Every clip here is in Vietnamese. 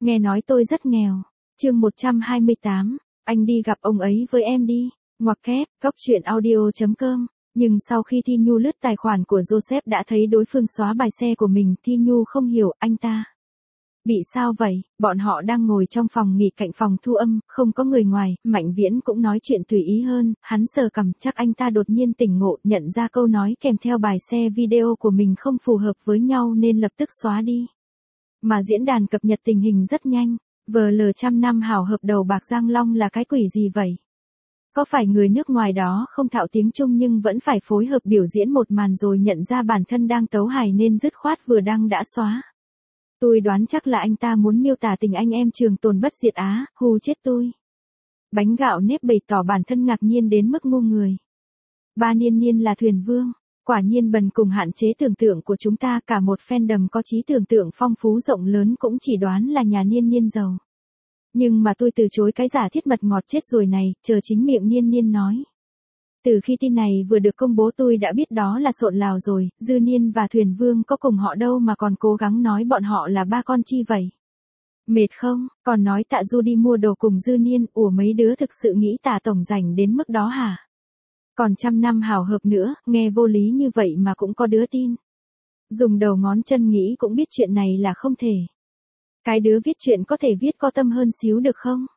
Nghe nói tôi rất nghèo. Chương 128, anh đi gặp ông ấy với em đi. Ngoặc kép, Cóc truyện audio.com. Nhưng sau khi Thi Nhu lướt tài khoản của Joseph đã thấy đối phương xóa bài xe của mình, Thi Nhu không hiểu, anh ta bị sao vậy? Bọn họ đang ngồi trong phòng nghỉ cạnh phòng thu âm, không có người ngoài, Mạnh Viễn cũng nói chuyện tùy ý hơn, hắn sờ cằm, chắc anh ta đột nhiên tỉnh ngộ, nhận ra câu nói kèm theo bài xe video của mình không phù hợp với nhau nên lập tức xóa đi. Mà diễn đàn cập nhật tình hình rất nhanh, VL trăm năm hào hợp đầu bạc Giang Long là cái quỷ gì vậy? Có phải người nước ngoài đó không thạo tiếng Trung nhưng vẫn phải phối hợp biểu diễn một màn rồi nhận ra bản thân đang tấu hài nên dứt khoát vừa đăng đã xóa. Tôi đoán chắc là anh ta muốn miêu tả tình anh em trường tồn bất diệt á, hù chết tôi. Bánh gạo nếp bày tỏ bản thân ngạc nhiên đến mức ngu người. Ba Niên Niên là thuyền vương, quả nhiên bần cùng hạn chế tưởng tượng của chúng ta, cả một fandom có trí tưởng tượng phong phú rộng lớn cũng chỉ đoán là nhà Niên Niên giàu. Nhưng mà tôi từ chối cái giả thiết mật ngọt chết rồi này, chờ chính miệng Niên Niên nói. Từ khi tin này vừa được công bố tôi đã biết đó là sộn lào rồi, Dư Niên và Thuyền Vương có cùng họ đâu mà còn cố gắng nói bọn họ là ba con chi vậy. Mệt không, còn nói Tạ Du đi mua đồ cùng Dư Niên, ủa mấy đứa thực sự nghĩ Tạ Tổng rảnh đến mức đó hả? Còn trăm năm hào hợp nữa, nghe vô lý như vậy mà cũng có đứa tin. Dùng đầu ngón chân nghĩ cũng biết chuyện này là không thể. Cái đứa viết chuyện có thể viết có tâm hơn xíu được không?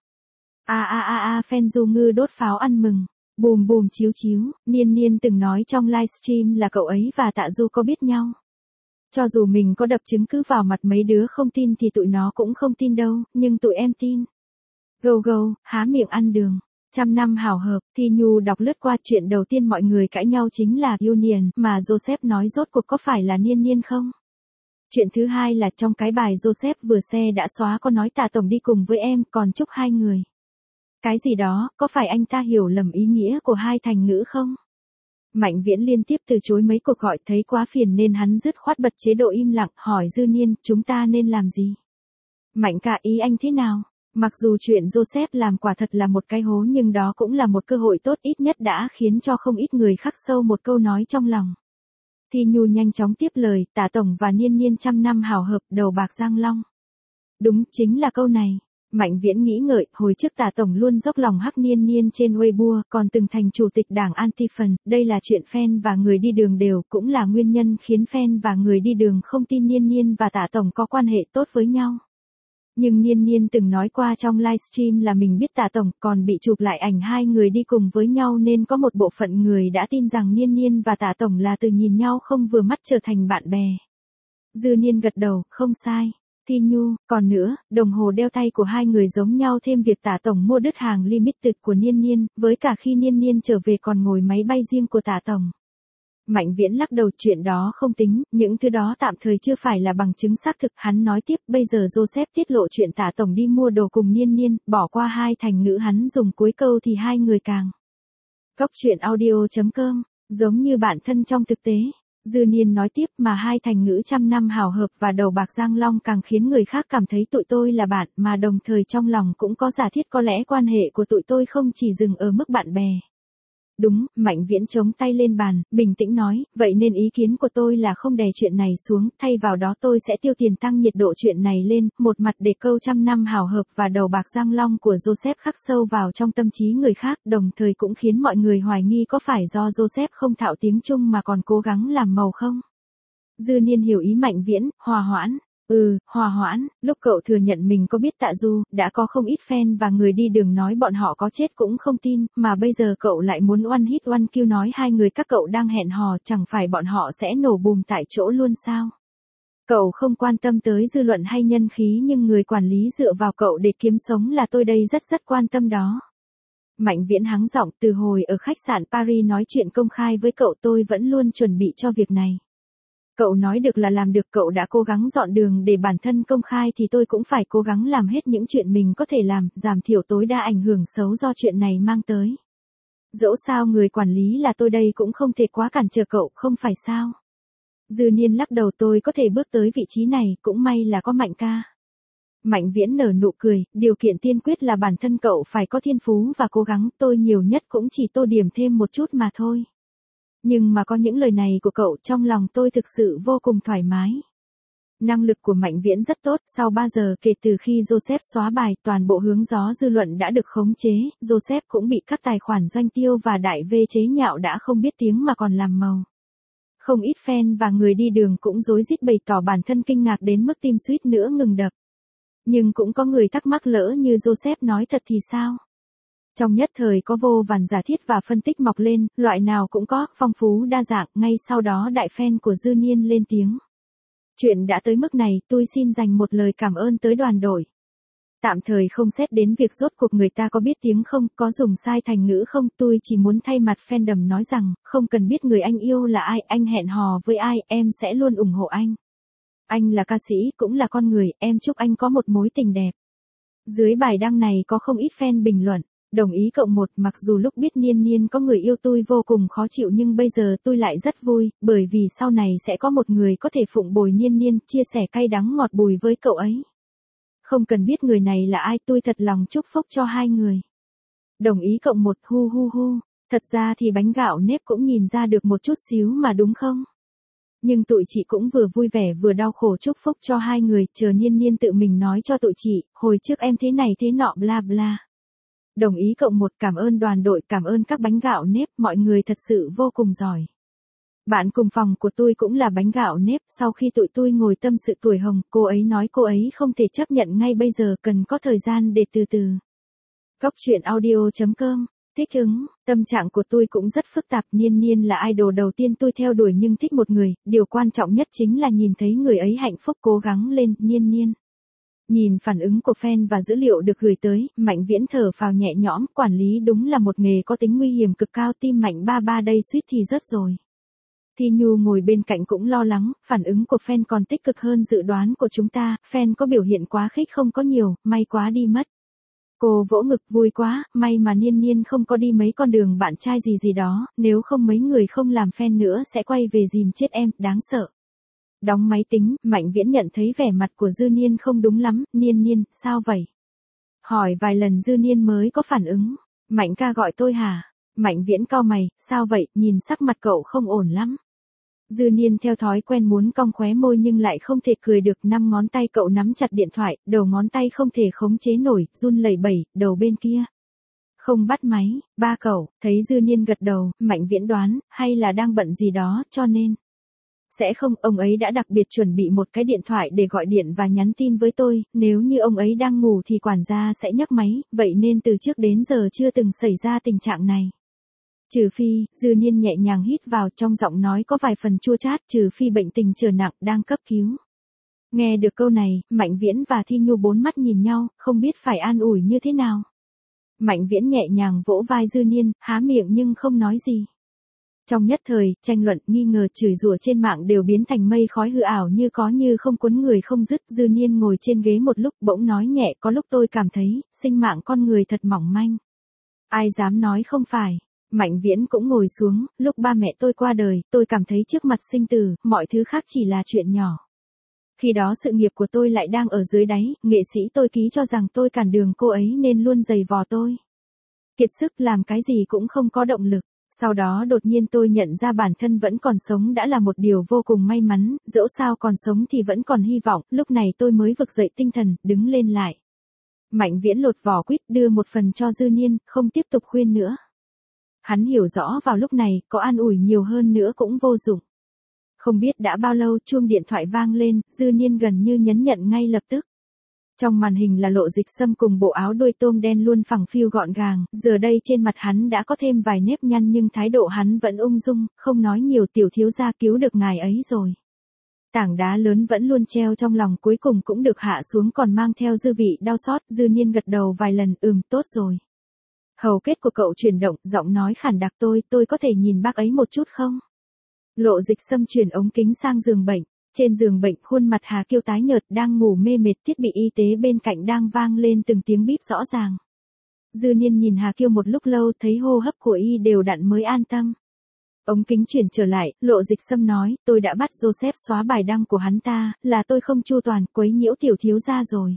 Fan Du Ngư đốt pháo ăn mừng. Bùm bùm chiếu chiếu, Niên Niên từng nói trong livestream là cậu ấy và Tạ Du có biết nhau. Cho dù mình có đập chứng cứ vào mặt mấy đứa không tin thì tụi nó cũng không tin đâu, nhưng tụi em tin. Go, há miệng ăn đường. Trăm năm hào hợp, Thi Nhu đọc lướt qua chuyện đầu tiên mọi người cãi nhau chính là Union, mà Joseph nói rốt cuộc có phải là Niên Niên không? Chuyện thứ hai là trong cái bài Joseph vừa xe đã xóa có nói Tạ Tổng đi cùng với em, còn chúc hai người. Cái gì đó, có phải anh ta hiểu lầm ý nghĩa của hai thành ngữ không? Mạnh Viễn liên tiếp từ chối mấy cuộc gọi, thấy quá phiền nên hắn dứt khoát bật chế độ im lặng, hỏi Dư Niên, chúng ta nên làm gì? Mạnh ca, ý anh thế nào? Mặc dù chuyện Joseph làm quả thật là một cái hố nhưng đó cũng là một cơ hội tốt, ít nhất đã khiến cho không ít người khắc sâu một câu nói trong lòng. Thi Nhu nhanh chóng tiếp lời, Tạ Tổng và Niên Niên trăm năm hào hợp, đầu bạc Giang Long. Đúng, chính là câu này. Mạnh Viễn nghĩ ngợi, hồi trước Tạ Tổng luôn dốc lòng hắc Niên Niên trên Weibo, còn từng thành chủ tịch đảng Anti-Fan, đây là chuyện fan và người đi đường đều, cũng là nguyên nhân khiến fan và người đi đường không tin Niên Niên và Tạ Tổng có quan hệ tốt với nhau. Nhưng Niên Niên từng nói qua trong livestream là mình biết Tạ Tổng, còn bị chụp lại ảnh hai người đi cùng với nhau nên có một bộ phận người đã tin rằng Niên Niên và Tạ Tổng là từ nhìn nhau không vừa mắt trở thành bạn bè. Dư Niên gật đầu, không sai. Thi Nhu, còn nữa, đồng hồ đeo tay của hai người giống nhau, thêm việc Tạ Tổng mua đứt hàng limited của Niên Niên, với cả khi Niên Niên trở về còn ngồi máy bay riêng của Tạ Tổng. Mạnh Viễn lắc đầu, chuyện đó không tính, những thứ đó tạm thời chưa phải là bằng chứng xác thực, hắn nói tiếp, bây giờ Joseph tiết lộ chuyện Tạ Tổng đi mua đồ cùng Niên Niên, bỏ qua hai thành ngữ hắn dùng cuối câu thì hai người càng. Cóc truyện audio.com, giống như bạn thân trong thực tế. Dư Niên nói tiếp, mà hai thành ngữ trăm năm hào hợp và đầu bạc Giang Long càng khiến người khác cảm thấy tụi tôi là bạn, mà đồng thời trong lòng cũng có giả thiết có lẽ quan hệ của tụi tôi không chỉ dừng ở mức bạn bè. Đúng, Mạnh Viễn chống tay lên bàn, bình tĩnh nói, vậy nên ý kiến của tôi là không đè chuyện này xuống, thay vào đó tôi sẽ tiêu tiền tăng nhiệt độ chuyện này lên, một mặt để câu trăm năm hào hợp và đầu bạc Giang Long của Joseph khắc sâu vào trong tâm trí người khác, đồng thời cũng khiến mọi người hoài nghi có phải do Joseph không thạo tiếng Trung mà còn cố gắng làm màu không? Dư Niên hiểu ý Mạnh Viễn, hòa hoãn. Hòa hoãn, lúc cậu thừa nhận mình có biết Tạ Du, đã có không ít fan và người đi đường nói bọn họ có chết cũng không tin, mà bây giờ cậu lại muốn one hit one kill nói hai người các cậu đang hẹn hò, chẳng phải bọn họ sẽ nổ bùm tại chỗ luôn sao? Cậu không quan tâm tới dư luận hay nhân khí nhưng người quản lý dựa vào cậu để kiếm sống là tôi đây rất quan tâm đó. Mạnh Viễn hắng giọng, từ hồi ở khách sạn Paris nói chuyện công khai với cậu tôi vẫn luôn chuẩn bị cho việc này. Cậu nói được là làm được, cậu đã cố gắng dọn đường để bản thân công khai thì tôi cũng phải cố gắng làm hết những chuyện mình có thể làm, giảm thiểu tối đa ảnh hưởng xấu do chuyện này mang tới. Dẫu sao người quản lý là tôi đây cũng không thể quá cản trở cậu, không phải sao? Dư Niên lắc đầu, tôi có thể bước tới vị trí này, cũng may là có Mạnh ca. Mạnh Viễn nở nụ cười, điều kiện tiên quyết là bản thân cậu phải có thiên phú và cố gắng, tôi nhiều nhất cũng chỉ tô điểm thêm một chút mà thôi. Nhưng mà có những lời này của cậu trong lòng tôi thực sự vô cùng thoải mái. Năng lực của Mạnh Viễn rất tốt, sau 3 giờ kể từ khi Joseph xóa bài, toàn bộ hướng gió dư luận đã được khống chế, Joseph cũng bị các tài khoản doanh tiêu và đại V chế nhạo đã không biết tiếng mà còn làm màu. Không ít fan và người đi đường cũng rối rít bày tỏ bản thân kinh ngạc đến mức tim suýt nữa ngừng đập. Nhưng cũng có người thắc mắc lỡ như Joseph nói thật thì sao? Trong nhất thời có vô vàn giả thiết và phân tích mọc lên, loại nào cũng có, phong phú đa dạng, ngay sau đó đại fan của Dư Niên lên tiếng. Chuyện đã tới mức này, tôi xin dành một lời cảm ơn tới đoàn đội. Tạm thời không xét đến việc rốt cuộc người ta có biết tiếng không, có dùng sai thành ngữ không, tôi chỉ muốn thay mặt fandom nói rằng, không cần biết người anh yêu là ai, anh hẹn hò với ai, em sẽ luôn ủng hộ anh. Anh là ca sĩ, cũng là con người, em chúc anh có một mối tình đẹp. Dưới bài đăng này có không ít fan bình luận. Đồng ý cộng một, mặc dù lúc biết Niên Niên có người yêu tôi vô cùng khó chịu nhưng bây giờ tôi lại rất vui, bởi vì sau này sẽ có một người có thể phụng bồi Niên Niên, chia sẻ cay đắng ngọt bùi với cậu ấy. Không cần biết người này là ai, tôi thật lòng chúc phúc cho hai người. Đồng ý cộng một, hu hu hu, thật ra thì bánh gạo nếp cũng nhìn ra được một chút xíu mà đúng không? Nhưng tụi chị cũng vừa vui vẻ vừa đau khổ chúc phúc cho hai người, chờ Niên Niên tự mình nói cho tụi chị, hồi trước em thế này thế nọ bla bla. Đồng ý cộng một, cảm ơn đoàn đội, cảm ơn các bánh gạo nếp, mọi người thật sự vô cùng giỏi. Bạn cùng phòng của tôi cũng là bánh gạo nếp, sau khi tụi tôi ngồi tâm sự tuổi hồng, cô ấy nói cô ấy không thể chấp nhận ngay bây giờ, cần có thời gian để từ từ. Góc truyện audio.com, thích ứng, tâm trạng của tôi cũng rất phức tạp, Niên Niên là idol đầu tiên tôi theo đuổi nhưng thích một người, điều quan trọng nhất chính là nhìn thấy người ấy hạnh phúc cố gắng lên, Niên Niên. Nhìn phản ứng của fan và dữ liệu được gửi tới, Mạnh Viễn thở phào nhẹ nhõm, quản lý đúng là một nghề có tính nguy hiểm cực cao, tim Mạnh ba đây suýt thì rớt rồi. Thi Nhu ngồi bên cạnh cũng lo lắng, phản ứng của fan còn tích cực hơn dự đoán của chúng ta, fan có biểu hiện quá khích không có nhiều, may quá đi mất. Cô vỗ ngực vui quá, may mà Niên Niên không có đi mấy con đường bạn trai gì đó, nếu không mấy người không làm fan nữa sẽ quay về dìm chết em, đáng sợ. Đóng máy tính, Mạnh Viễn nhận thấy vẻ mặt của Dư Niên không đúng lắm, Niên Niên, sao vậy? Hỏi vài lần Dư Niên mới có phản ứng, Mạnh ca gọi tôi hả? Mạnh Viễn cau mày, sao vậy, nhìn sắc mặt cậu không ổn lắm. Dư Niên theo thói quen muốn cong khóe môi nhưng lại không thể cười được, 5 ngón tay cậu nắm chặt điện thoại, đầu ngón tay không thể khống chế nổi, run lẩy bẩy, đầu bên kia. Không bắt máy, ba cậu, thấy Dư Niên gật đầu, Mạnh Viễn đoán, hay là đang bận gì đó, cho nên. Sẽ không, ông ấy đã đặc biệt chuẩn bị một cái điện thoại để gọi điện và nhắn tin với tôi, nếu như ông ấy đang ngủ thì quản gia sẽ nhấc máy, vậy nên từ trước đến giờ chưa từng xảy ra tình trạng này. Trừ phi, Dư Niên nhẹ nhàng hít vào, trong giọng nói có vài phần chua chát, trừ phi bệnh tình trở nặng, đang cấp cứu. Nghe được câu này, Mạnh Viễn và Thi Nhu bốn mắt nhìn nhau, không biết phải an ủi như thế nào. Mạnh Viễn nhẹ nhàng vỗ vai Dư Niên, há miệng nhưng không nói gì. Trong nhất thời, tranh luận, nghi ngờ, chửi rủa trên mạng đều biến thành mây khói hư ảo như có như không, cuốn người không dứt. Dư Niên ngồi trên ghế một lúc bỗng nói nhẹ, có lúc tôi cảm thấy, sinh mạng con người thật mỏng manh. Ai dám nói không phải. Mạnh Viễn cũng ngồi xuống, lúc ba mẹ tôi qua đời, tôi cảm thấy trước mặt sinh tử, mọi thứ khác chỉ là chuyện nhỏ. Khi đó sự nghiệp của tôi lại đang ở dưới đáy, nghệ sĩ tôi ký cho rằng tôi cản đường cô ấy nên luôn giày vò tôi. Kiệt sức làm cái gì cũng không có động lực. Sau đó đột nhiên tôi nhận ra bản thân vẫn còn sống đã là một điều vô cùng may mắn, dẫu sao còn sống thì vẫn còn hy vọng, lúc này tôi mới vực dậy tinh thần, đứng lên lại. Mạnh Viễn lột vỏ quýt đưa một phần cho Dư Niên, không tiếp tục khuyên nữa. Hắn hiểu rõ vào lúc này, có an ủi nhiều hơn nữa cũng vô dụng. Không biết đã bao lâu chuông điện thoại vang lên, Dư Niên gần như nhấn nhận ngay lập tức. Trong màn hình là Lộ Dịch Sâm cùng bộ áo đuôi tôm đen luôn phẳng phiu gọn gàng, giờ đây trên mặt hắn đã có thêm vài nếp nhăn nhưng thái độ hắn vẫn ung dung, không nói nhiều, tiểu thiếu gia cứu được ngài ấy rồi. Tảng đá lớn vẫn luôn treo trong lòng cuối cùng cũng được hạ xuống còn mang theo dư vị đau xót, Dư Niên gật đầu vài lần, tốt rồi. Hầu kết của cậu chuyển động, giọng nói khản đặc, tôi có thể nhìn bác ấy một chút không? Lộ Dịch Sâm chuyển ống kính sang giường bệnh. Trên giường bệnh, khuôn mặt Hà Kiêu tái nhợt đang ngủ mê mệt, thiết bị y tế bên cạnh đang vang lên từng tiếng bíp rõ ràng. Dư Niên nhìn Hà Kiêu một lúc lâu, thấy hô hấp của y đều đặn mới an tâm. Ống kính chuyển trở lại, Lộ Dịch Sâm nói, tôi đã bắt Joseph xóa bài đăng của hắn ta, là tôi không chu toàn, quấy nhiễu tiểu thiếu gia rồi.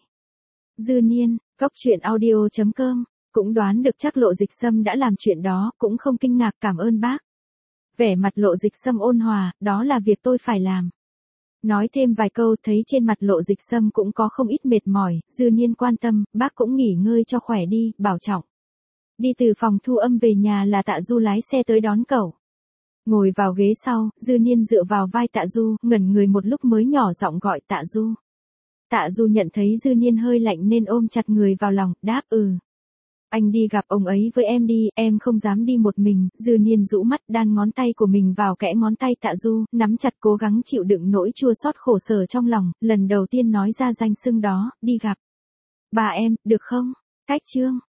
Dư Niên, góc truyện audio.com, cũng đoán được chắc Lộ Dịch Sâm đã làm chuyện đó, cũng không kinh ngạc, cảm ơn bác. Vẻ mặt Lộ Dịch Sâm ôn hòa, đó là việc tôi phải làm. Nói thêm vài câu thấy trên mặt Lộ Dịch Sâm cũng có không ít mệt mỏi, Dư Niên quan tâm, bác cũng nghỉ ngơi cho khỏe đi, bảo trọng. Đi từ phòng thu âm về nhà là Tạ Du lái xe tới đón cậu. Ngồi vào ghế sau, Dư Niên dựa vào vai Tạ Du, ngẩn người một lúc mới nhỏ giọng gọi Tạ Du. Tạ Du nhận thấy Dư Niên hơi lạnh nên ôm chặt người vào lòng, đáp ừ. Anh đi gặp ông ấy với em đi, em không dám đi một mình. Dư Niên rũ mắt đan ngón tay của mình vào kẽ ngón tay Tạ Du, nắm chặt cố gắng chịu đựng nỗi chua xót khổ sở trong lòng, lần đầu tiên nói ra danh xưng đó, đi gặp. Bà em, được không? Cách chương.